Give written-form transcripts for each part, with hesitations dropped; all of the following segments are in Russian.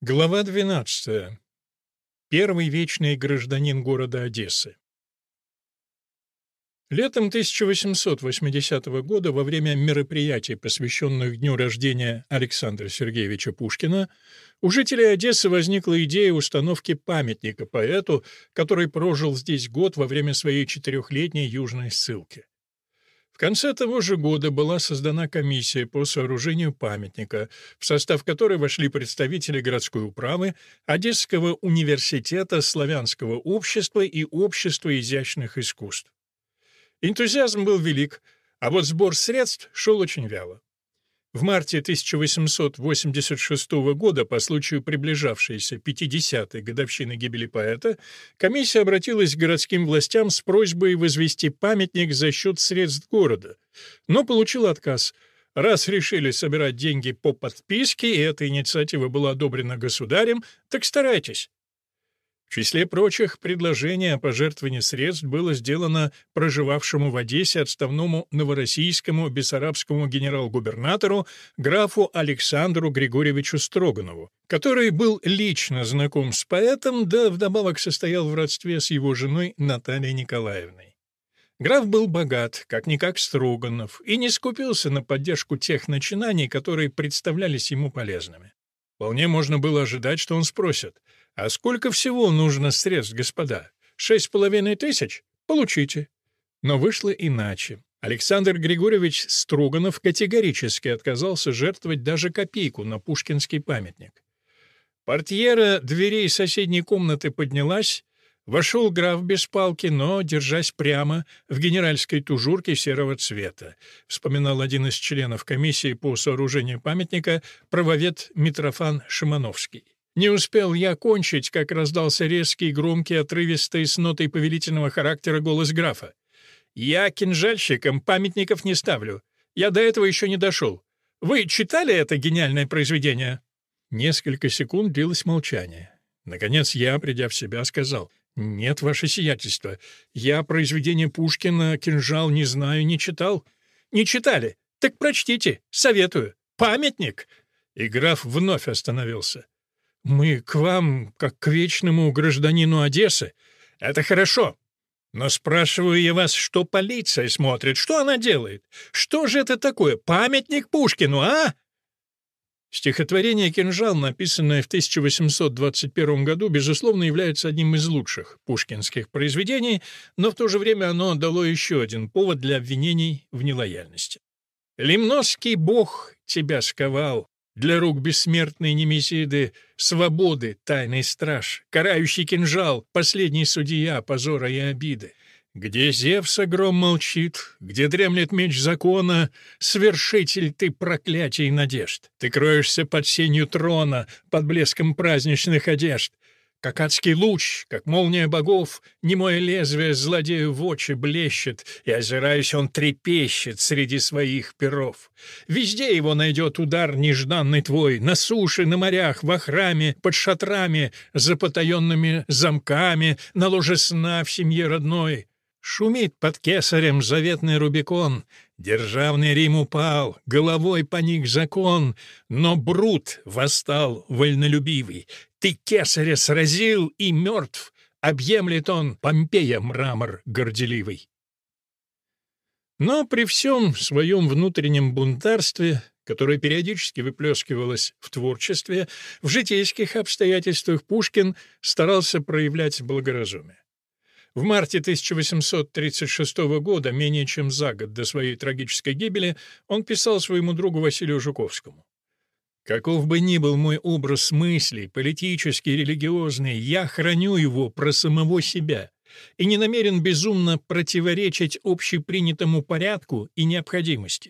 Глава 12. Первый вечный гражданин города Одессы. Летом 1880 года, во время мероприятий, посвященных дню рождения Александра Сергеевича Пушкина, у жителей Одессы возникла идея установки памятника поэту, который прожил здесь год во время своей 4-летней южной ссылки. В конце того же года была создана комиссия по сооружению памятника, в состав которой вошли представители городской управы, Одесского университета, славянского общества и общества изящных искусств. Энтузиазм был велик, а вот сбор средств шел очень вяло. В марте 1886 года, по случаю приближавшейся 50-й годовщины гибели поэта, комиссия обратилась к городским властям с просьбой возвести памятник за счет средств города, но получила отказ. Раз решили собирать деньги по подписке, и эта инициатива была одобрена государем, так старайтесь. В числе прочих предложений о пожертвовании средств было сделано проживавшему в Одессе отставному новороссийскому бессарабскому генерал-губернатору графу Александру Григорьевичу Строганову, который был лично знаком с поэтом, да вдобавок состоял в родстве с его женой Натальей Николаевной. Граф был богат, как-никак Строганов, и не скупился на поддержку тех начинаний, которые представлялись ему полезными. Вполне можно было ожидать, что он спросит: «А сколько всего нужно средств, господа? 6500? Получите». Но вышло иначе. Александр Григорьевич Строганов категорически отказался жертвовать даже копейку на пушкинский памятник. Портьера дверей соседней комнаты поднялась, вошел граф без палки, но, держась прямо, в генеральской тужурке серого цвета, вспоминал один из членов комиссии по сооружению памятника, правовед Митрофан Шимановский. Не успел я кончить, как раздался резкий, громкий, отрывистый, с нотой повелительного характера голос графа. «Я кинжальщикам памятников не ставлю. Я до этого еще не дошел. Вы читали это гениальное произведение?» Несколько секунд длилось молчание. Наконец я, придя в себя, сказал: «Нет, ваше сиятельство, я произведение Пушкина «Кинжал» не знаю, не читал». «Не читали? Так прочтите, советую. Памятник!» И граф вновь остановился. «Мы к вам, как к вечному гражданину Одессы. Это хорошо. Но спрашиваю я вас, что полиция смотрит, что она делает? Что же это такое? Памятник Пушкину, а?» Стихотворение «Кинжал», написанное в 1821 году, безусловно, является одним из лучших пушкинских произведений, но в то же время оно дало еще один повод для обвинений в нелояльности. «Лимносский бог тебя сковал, для рук бессмертной Немезиды, свободы, тайный страж, карающий кинжал, последний судья позора и обиды. Где Зевса гром молчит, где дремлет меч закона, свершитель ты проклятий и надежд. Ты кроешься под сенью трона, под блеском праздничных одежд. Как адский луч, как молния богов, немое лезвие злодею в очи блещет, и, озираясь, он трепещет среди своих перов. Везде его найдет удар нежданный твой, на суше, на морях, во храме, под шатрами, за потаенными замками, на ложе сна в семье родной. Шумит под кесарем заветный Рубикон, державный Рим упал, головой поник закон, но Брут восстал вольнолюбивый. Ты кесаря сразил и мертв, объемлет он Помпея мрамор горделивый. Но при всем своем внутреннем бунтарстве, которое периодически выплескивалось в творчестве, в житейских обстоятельствах Пушкин старался проявлять благоразумие. В марте 1836 года, менее чем за год до своей трагической гибели, он писал своему другу Василию Жуковскому: «Каков бы ни был мой образ мыслей, политический, религиозный, я храню его про самого себя и не намерен безумно противоречить общепринятому порядку и необходимости».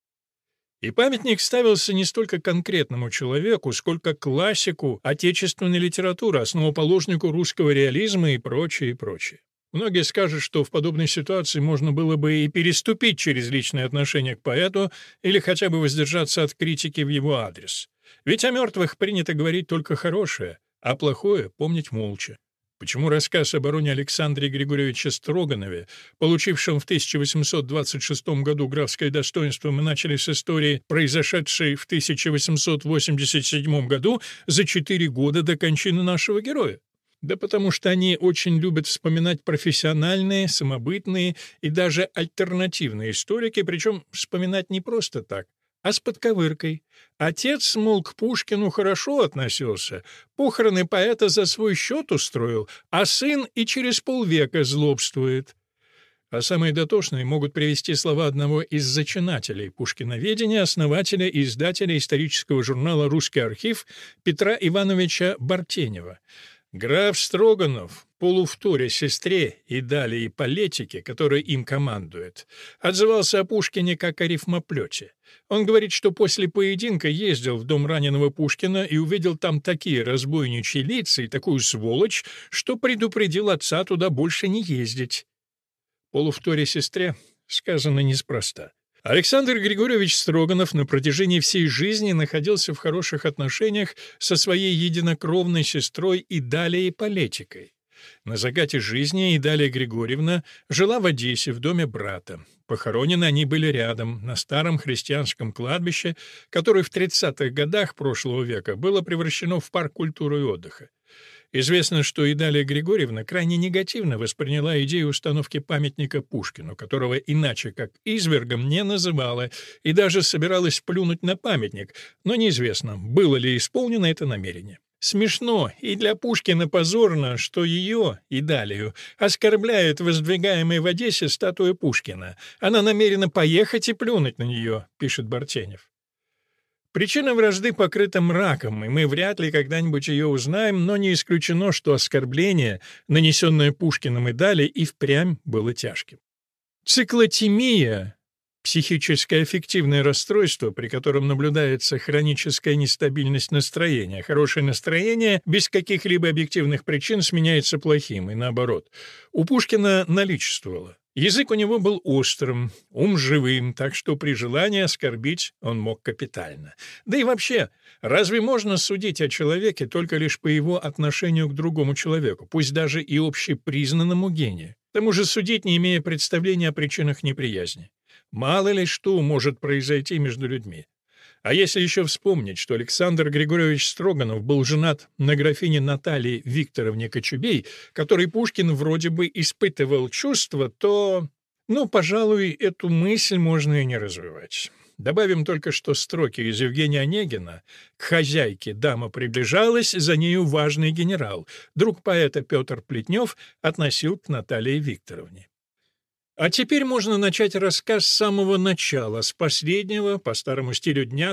И памятник ставился не столько конкретному человеку, сколько классику отечественной литературы, основоположнику русского реализма и прочее, и прочее. Многие скажут, что в подобной ситуации можно было бы и переступить через личные отношения к поэту или хотя бы воздержаться от критики в его адрес. Ведь о мертвых принято говорить только хорошее, а плохое — помнить молча. Почему рассказ об бароне Александре Григорьевиче Строганове, получившем в 1826 году графское достоинство, мы начали с истории, произошедшей в 1887 году, за 4 года до кончины нашего героя? Да потому что они очень любят вспоминать профессиональные, самобытные и даже альтернативные историки, причем вспоминать не просто так, а с подковыркой. Отец, мол, к Пушкину хорошо относился, похороны поэта за свой счет устроил, а сын и через полвека злобствует. А самые дотошные могут привести слова одного из зачинателей пушкиноведения, основателя и издателя исторического журнала «Русский архив» Петра Ивановича Бартенева. Граф Строганов, полувторя сестре и далее Ипполитике, которая им командует, отзывался о Пушкине как о рифмоплете. Он говорит, что после поединка ездил в дом раненого Пушкина и увидел там такие разбойничьи лица и такую сволочь, что предупредил отца туда больше не ездить. Полувторе сестре сказано неспроста. Александр Григорьевич Строганов на протяжении всей жизни находился в хороших отношениях со своей единокровной сестрой Идалией Ипполитикой. На закате жизни Идалия Григорьевна жила в Одессе в доме брата. Похоронены они были рядом, на старом христианском кладбище, которое в 30-х годах прошлого века было превращено в парк культуры и отдыха. Известно, что Идалия Григорьевна крайне негативно восприняла идею установки памятника Пушкину, которого иначе как извергом не называла, и даже собиралась плюнуть на памятник, но неизвестно, было ли исполнено это намерение. Смешно и для Пушкина позорно, что ее, Идалию, оскорбляет воздвигаемая в Одессе статуя Пушкина. Она намерена поехать и плюнуть на нее, пишет Бартенев. Причина вражды покрыта мраком, и мы вряд ли когда-нибудь ее узнаем, но не исключено, что оскорбление, нанесенное Пушкиным и Идалией, и впрямь было тяжким. Циклотемия — психическое аффективное расстройство, при котором наблюдается хроническая нестабильность настроения. Хорошее настроение без каких-либо объективных причин сменяется плохим, и наоборот. У Пушкина наличествовало. Язык у него был острым, ум живым, так что при желании оскорбить он мог капитально. Да и вообще, разве можно судить о человеке только лишь по его отношению к другому человеку, пусть даже и общепризнанному гению? К тому же судить, не имея представления о причинах неприязни. Мало ли что может произойти между людьми. А если еще вспомнить, что Александр Григорьевич Строганов был женат на графине Наталье Викторовне Кочубей, которой Пушкин вроде бы испытывал чувства, то, пожалуй, эту мысль можно и не развивать. Добавим только, что строки из Евгения Онегина «К хозяйке дама приближалась, за нею важный генерал». Друг поэта Петр Плетнев относил к Наталье Викторовне. А теперь можно начать рассказ с самого начала, с последнего, по старому стилю дня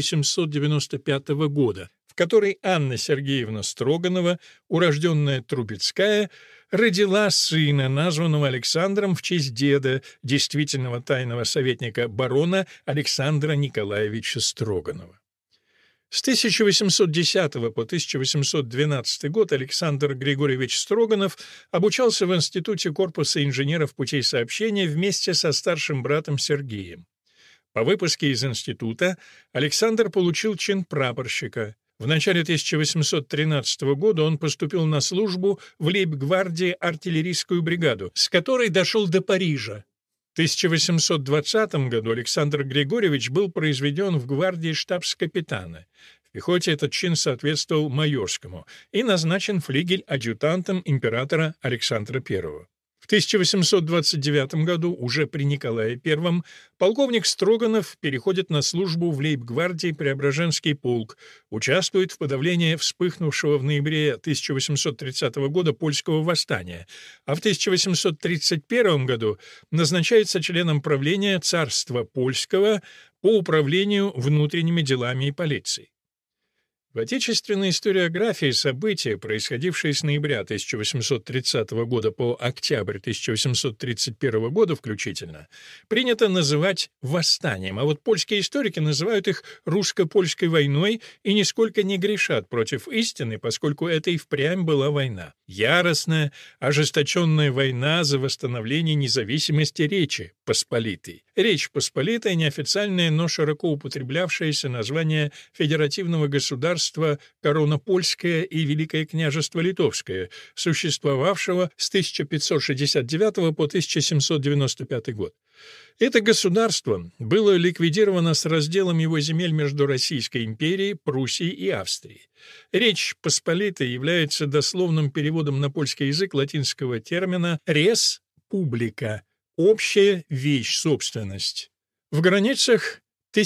1795 года, в который Анна Сергеевна Строганова, урожденная Трубецкая, родила сына, названного Александром в честь деда, действительного тайного советника барона Александра Николаевича Строганова. С 1810 по 1812 год Александр Григорьевич Строганов обучался в Институте корпуса инженеров путей сообщения вместе со старшим братом Сергеем. По выпуске из института Александр получил чин прапорщика. В начале 1813 года он поступил на службу в лейб-гвардии артиллерийскую бригаду, с которой дошел до Парижа. В 1820 году Александр Григорьевич был произведен в гвардии штабс-капитана. В пехоте этот чин соответствовал майорскому и назначен флигель-адъютантом императора Александра I. В 1829 году, уже при Николае I, полковник Строганов переходит на службу в лейб-гвардии Преображенский полк, участвует в подавлении вспыхнувшего в ноябре 1830 года польского восстания, а в 1831 году назначается членом правления царства польского по управлению внутренними делами и полицией. В отечественной историографии события, происходившие с ноября 1830 года по октябрь 1831 года включительно, принято называть восстанием, а вот польские историки называют их русско-польской войной и нисколько не грешат против истины, поскольку это и впрямь была война. Яростная, ожесточенная война за восстановление независимости Речи Посполитой. Речь Посполитая — неофициальное, но широко употреблявшееся название федеративного государства государства Корона Польская и Великое княжество Литовское, существовавшего с 1569 по 1795 год. Это государство было ликвидировано с разделом его земель между Российской империей, Пруссией и Австрией. Речь Посполитой является дословным переводом на польский язык латинского термина «res publica» — «общая вещь, собственность». В границах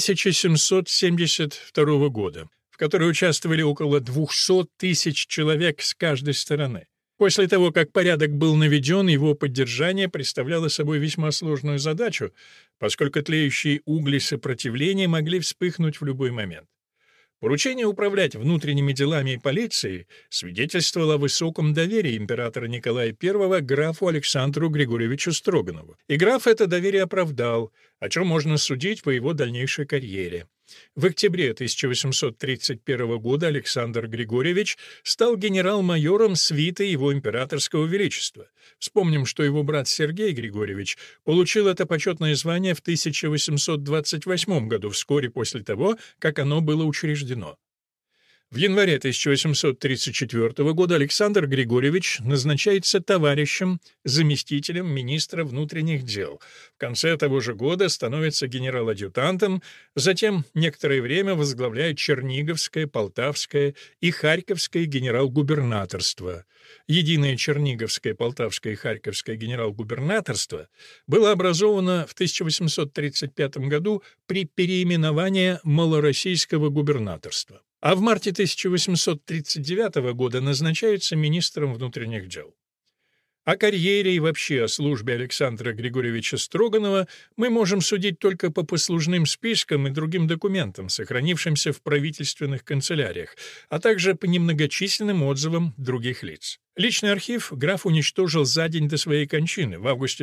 1772 года, в которой участвовали около 200 тысяч человек с каждой стороны. После того, как порядок был наведен, его поддержание представляло собой весьма сложную задачу, поскольку тлеющие угли сопротивления могли вспыхнуть в любой момент. Поручение управлять внутренними делами и полицией свидетельствовало о высоком доверии императора Николая I графу Александру Григорьевичу Строганову. И граф это доверие оправдал, о чем можно судить по его дальнейшей карьере. В октябре 1831 года Александр Григорьевич стал генерал-майором свиты его императорского величества. Вспомним, что его брат Сергей Григорьевич получил это почетное звание в 1828 году, вскоре после того, как оно было учреждено. В январе 1834 года Александр Григорьевич назначается товарищем, заместителем министра внутренних дел. В конце того же года становится генерал-адъютантом, затем некоторое время возглавляет Черниговское, Полтавское и Харьковское генерал-губернаторство. Единое Черниговское, Полтавское и Харьковское генерал-губернаторство было образовано в 1835 году при переименовании Малороссийского губернаторства. А в марте 1839 года назначается министром внутренних дел. О карьере и вообще о службе Александра Григорьевича Строганова мы можем судить только по послужным спискам и другим документам, сохранившимся в правительственных канцеляриях, а также по немногочисленным отзывам других лиц. Личный архив граф уничтожил за день до своей кончины, в августе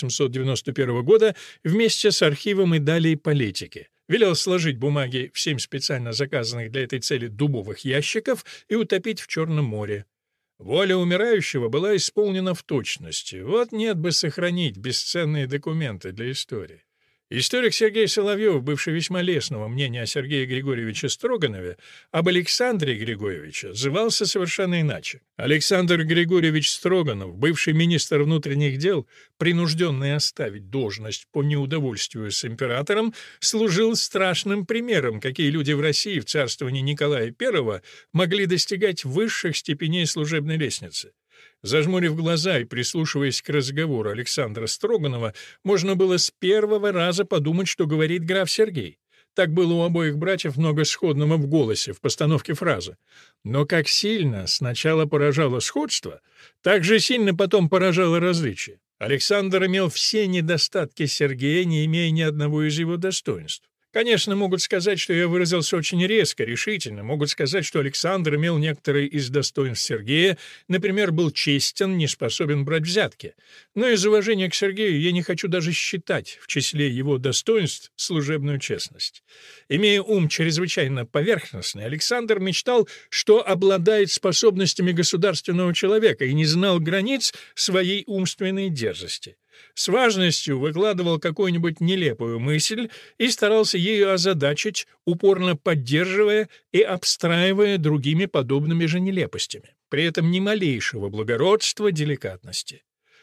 1891 года, вместе с архивом и далее политики. Велел сложить бумаги в 7 специально заказанных для этой цели дубовых ящиков и утопить в Черном море. Воля умирающего была исполнена в точности. Вот нет бы сохранить бесценные документы для истории. Историк Сергей Соловьев, бывший весьма лестного мнения о Сергее Григорьевиче Строганове, об Александре Григорьевиче отзывался совершенно иначе. Александр Григорьевич Строганов, бывший министр внутренних дел, принужденный оставить должность по неудовольствию с императором, служил страшным примером, какие люди в России в царствовании Николая I могли достигать высших степеней служебной лестницы. Зажмурив глаза и прислушиваясь к разговору Александра Строганова, можно было с первого раза подумать, что говорит граф Сергей. Так было у обоих братьев много сходного в голосе, в постановке фразы. Но как сильно сначала поражало сходство, так же сильно потом поражало различие. Александр имел все недостатки Сергея, не имея ни одного из его достоинств. Конечно, могут сказать, что я выразился очень резко, решительно. Могут сказать, что Александр имел некоторые из достоинств Сергея, например, был честен, не способен брать взятки. Но из уважения к Сергею я не хочу даже считать в числе его достоинств служебную честность. Имея ум чрезвычайно поверхностный, Александр мечтал, что обладает способностями государственного человека и не знал границ своей умственной дерзости. С важностью выкладывал какую-нибудь нелепую мысль и старался ею озадачить, упорно поддерживая и обстраивая другими подобными же нелепостями. При этом ни малейшего благородства, деликатности.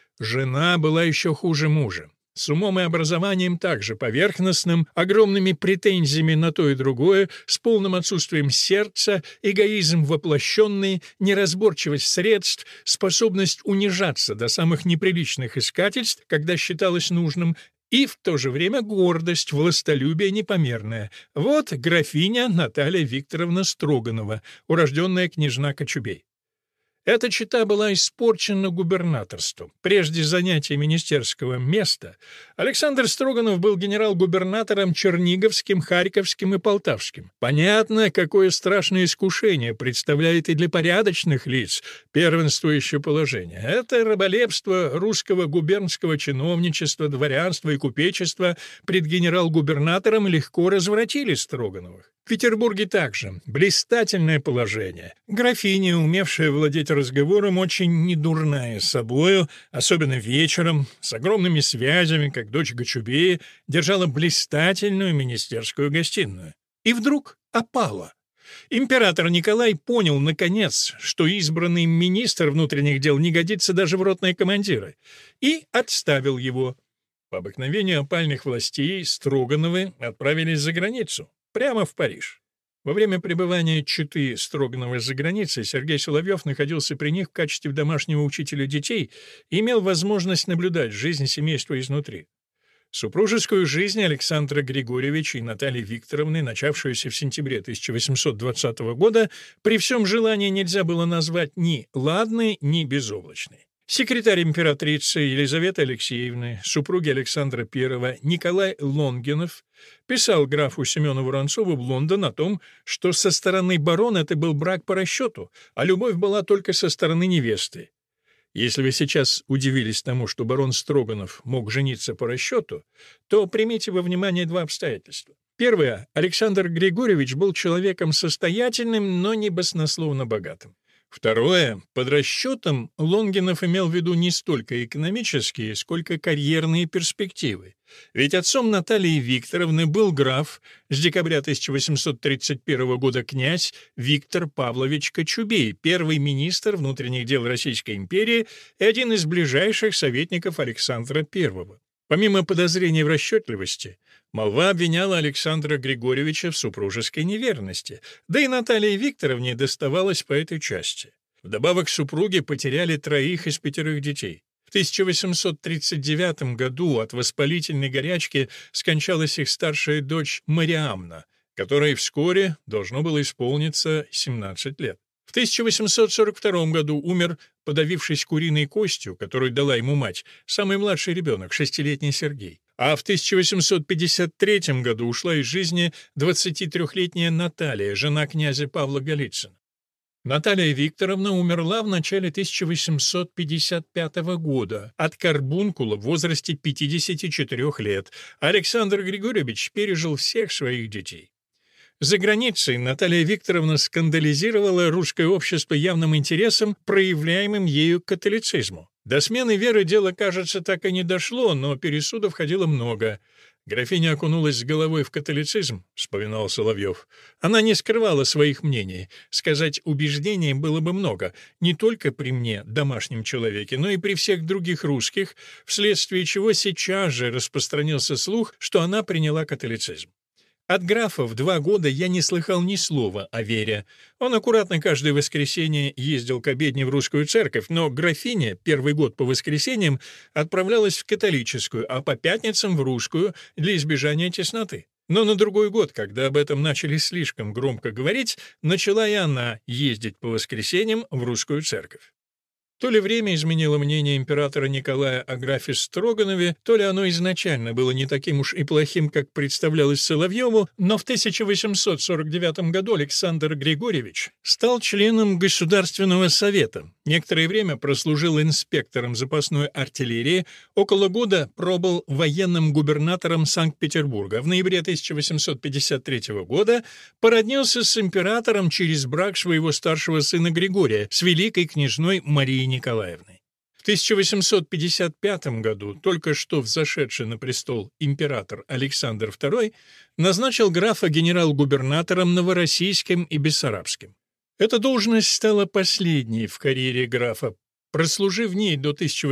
Жена была еще хуже мужа. С умом и образованием также поверхностным, огромными претензиями на то и другое, с полным отсутствием сердца, эгоизм воплощенный, неразборчивость средств, способность унижаться до самых неприличных искательств, когда считалось нужным, и в то же время гордость, властолюбие непомерное. Вот графиня Наталья Викторовна Строганова, урожденная княжна Кочубей. Эта чета была испорчена губернаторством. Прежде занятия министерского места Александр Строганов был генерал-губернатором Черниговским, Харьковским и Полтавским. Понятно, какое страшное искушение представляет и для порядочных лиц первенствующее положение. Это раболепство русского губернского чиновничества, дворянства и купечества пред генерал-губернатором легко развратили Строгановых. В Петербурге также блистательное положение. Графиня, умевшая владеть разговором, очень недурная собою, особенно вечером, с огромными связями, как дочь Кочубея, держала блистательную министерскую гостиную. И вдруг опала. Император Николай понял, наконец, что избранный министр внутренних дел не годится даже в ротные командиры, и отставил его. По обыкновению опальных властей Строгановы отправились за границу, прямо в Париж. Во время пребывания четы Строгановых за границей Сергей Соловьев находился при них в качестве домашнего учителя детей и имел возможность наблюдать жизнь семейства изнутри. Супружескую жизнь Александра Григорьевича и Натальи Викторовны, начавшуюся в сентябре 1820 года, при всем желании нельзя было назвать ни ладной, ни безоблачной. Секретарь императрицы Елизаветы Алексеевны, супруги Александра I, Николай Лонгинов, писал графу Семену Воронцову в Лондон о том, что со стороны барона это был брак по расчету, а любовь была только со стороны невесты. Если вы сейчас удивились тому, что барон Строганов мог жениться по расчету, то примите во внимание два обстоятельства. Первое. Александр Григорьевич был человеком состоятельным, но не баснословно богатым. Второе. Под расчетом Лонгинов имел в виду не столько экономические, сколько карьерные перспективы. Ведь отцом Натальи Викторовны был граф, с декабря 1831 года князь Виктор Павлович Кочубей, первый министр внутренних дел Российской империи и один из ближайших советников Александра I. Помимо подозрений в расчетливости, молва обвиняла Александра Григорьевича в супружеской неверности, да и Наталье Викторовне доставалось по этой части. Вдобавок супруги потеряли 3 из 5 детей. В 1839 году от воспалительной горячки скончалась их старшая дочь Мариамна, которой вскоре должно было исполниться 17 лет. В 1842 году умер, подавившись куриной костью, которую дала ему мать, самый младший ребенок, 6-летний Сергей. А в 1853 году ушла из жизни 23-летняя Наталья, жена князя Павла Голицына. Наталья Викторовна умерла в начале 1855 года от карбункула в возрасте 54 лет, а Александр Григорьевич пережил всех своих детей. За границей Наталья Викторовна скандализировала русское общество явным интересом, проявляемым ею к католицизму. До смены веры дело, кажется, так и не дошло, но пересудов ходило много. «Графиня окунулась с головой в католицизм», — вспоминал Соловьев. «Она не скрывала своих мнений. Сказать убеждений было бы много, не только при мне, домашнем человеке, но и при всех других русских, вследствие чего сейчас же распространился слух, что она приняла католицизм. От графа в 2 года я не слыхал ни слова о вере. Он аккуратно каждое воскресенье ездил к обедне в русскую церковь, но графиня первый год по воскресеньям отправлялась в католическую, а по пятницам в русскую для избежания тесноты. Но на другой год, когда об этом начали слишком громко говорить, начала и она ездить по воскресеньям в русскую церковь. То ли время изменило мнение императора Николая о графе Строганове, то ли оно изначально было не таким уж и плохим, как представлялось Соловьеву, но в 1849 году Александр Григорьевич стал членом Государственного совета, некоторое время прослужил инспектором запасной артиллерии, около года пробыл военным губернатором Санкт-Петербурга. В ноябре 1853 года породнился с императором через брак своего старшего сына Григория с великой княжной Марией Николаевной. В 1855 году только что взошедший на престол император Александр II назначил графа генерал-губернатором Новороссийским и Бессарабским. Эта должность стала последней в карьере графа. Прослужив в ней до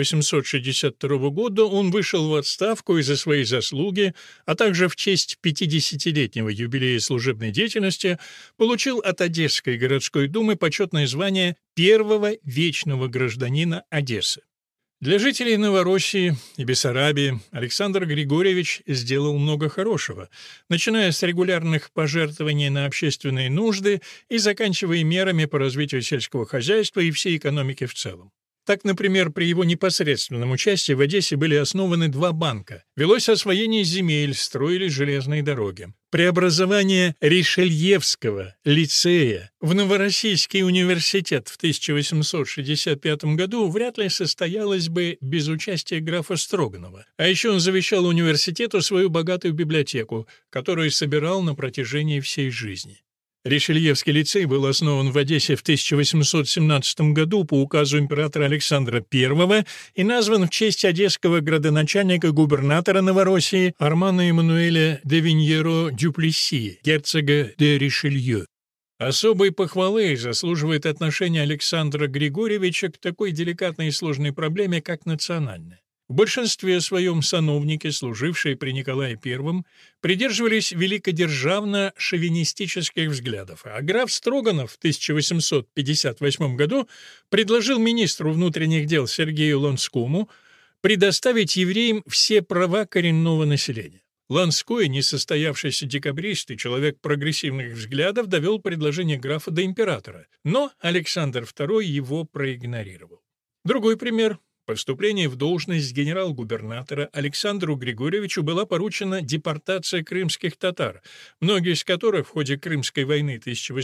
1862 года, он вышел в отставку из-за своей заслуги, а также в честь 50-летнего юбилея служебной деятельности получил от Одесской городской думы почетное звание первого вечного гражданина Одессы. Для жителей Новороссии и Бессарабии Александр Григорьевич сделал много хорошего, начиная с регулярных пожертвований на общественные нужды и заканчивая мерами по развитию сельского хозяйства и всей экономики в целом. Так, например, при его непосредственном участии в Одессе были основаны 2 банка, велось освоение земель, строились железные дороги. Преобразование Ришельевского лицея в Новороссийский университет в 1865 году вряд ли состоялось бы без участия графа Строганова. А еще он завещал университету свою богатую библиотеку, которую собирал на протяжении всей жизни. Ришельевский лицей был основан в Одессе в 1817 году по указу императора Александра I и назван в честь одесского градоначальника-губернатора Новороссии Армана Эммануэля де Виньеро Дюплесси, герцога де Ришелье. Особой похвалы заслуживает отношение Александра Григорьевича к такой деликатной и сложной проблеме, как национальная. В большинстве своем сановники, служившие при Николае I, придерживались великодержавно-шовинистических взглядов, а граф Строганов в 1858 году предложил министру внутренних дел Сергею Ланскому предоставить евреям все права коренного населения. Ланской, несостоявшийся декабрист и человек прогрессивных взглядов, довел предложение графа до императора, но Александр II его проигнорировал. Другой пример. По вступлении в должность генерал-губернатора Александру Григорьевичу была поручена депортация крымских татар, многие из которых в ходе Крымской войны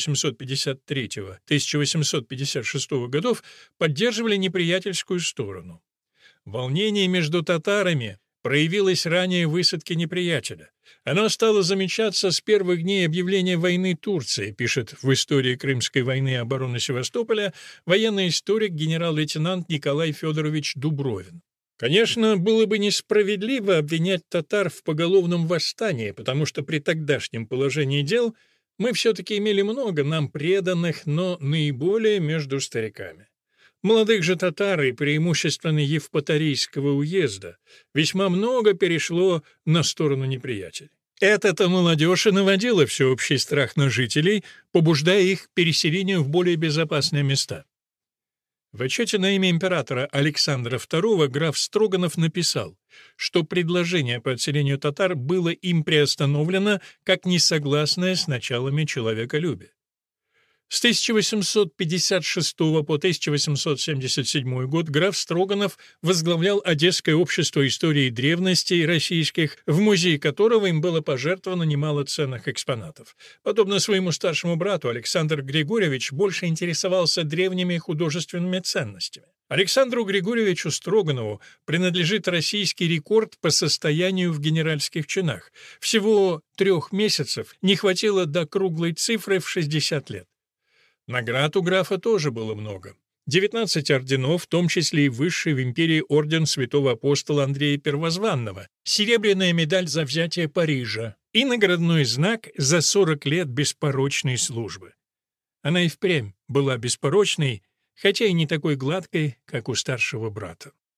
1853-1856 годов поддерживали неприятельскую сторону. Волнение между татарами проявилось ранее в высадке неприятеля. Оно стало замечаться с первых дней объявления войны Турции, пишет в истории Крымской войны и обороны Севастополя военный историк генерал-лейтенант Николай Федорович Дубровин. Конечно, было бы несправедливо обвинять татар в поголовном восстании, потому что при тогдашнем положении дел мы все-таки имели много нам преданных, но наиболее между стариками. Молодых же татар и преимущественно Евпаторийского уезда весьма много перешло на сторону неприятеля. Эта-то молодежь и наводила всеобщий страх на жителей, побуждая их к переселению в более безопасные места. В отчете на имя императора Александра II граф Строганов написал, что предложение по отселению татар было им приостановлено как несогласное с началами человеколюбия. С 1856 по 1877 год граф Строганов возглавлял Одесское общество истории древностей российских, в музее которого им было пожертвовано немало ценных экспонатов. Подобно своему старшему брату, Александр Григорьевич больше интересовался древними художественными ценностями. Александру Григорьевичу Строганову принадлежит российский рекорд по состоянию в генеральских чинах. Всего 3 месяцев не хватило до круглой цифры в 60 лет. Наград у графа тоже было много. 19 орденов, в том числе и высший в империи орден святого апостола Андрея Первозванного, серебряная медаль за взятие Парижа и наградной знак за 40 лет беспорочной службы. Она и впрямь была беспорочной, хотя и не такой гладкой, как у старшего брата.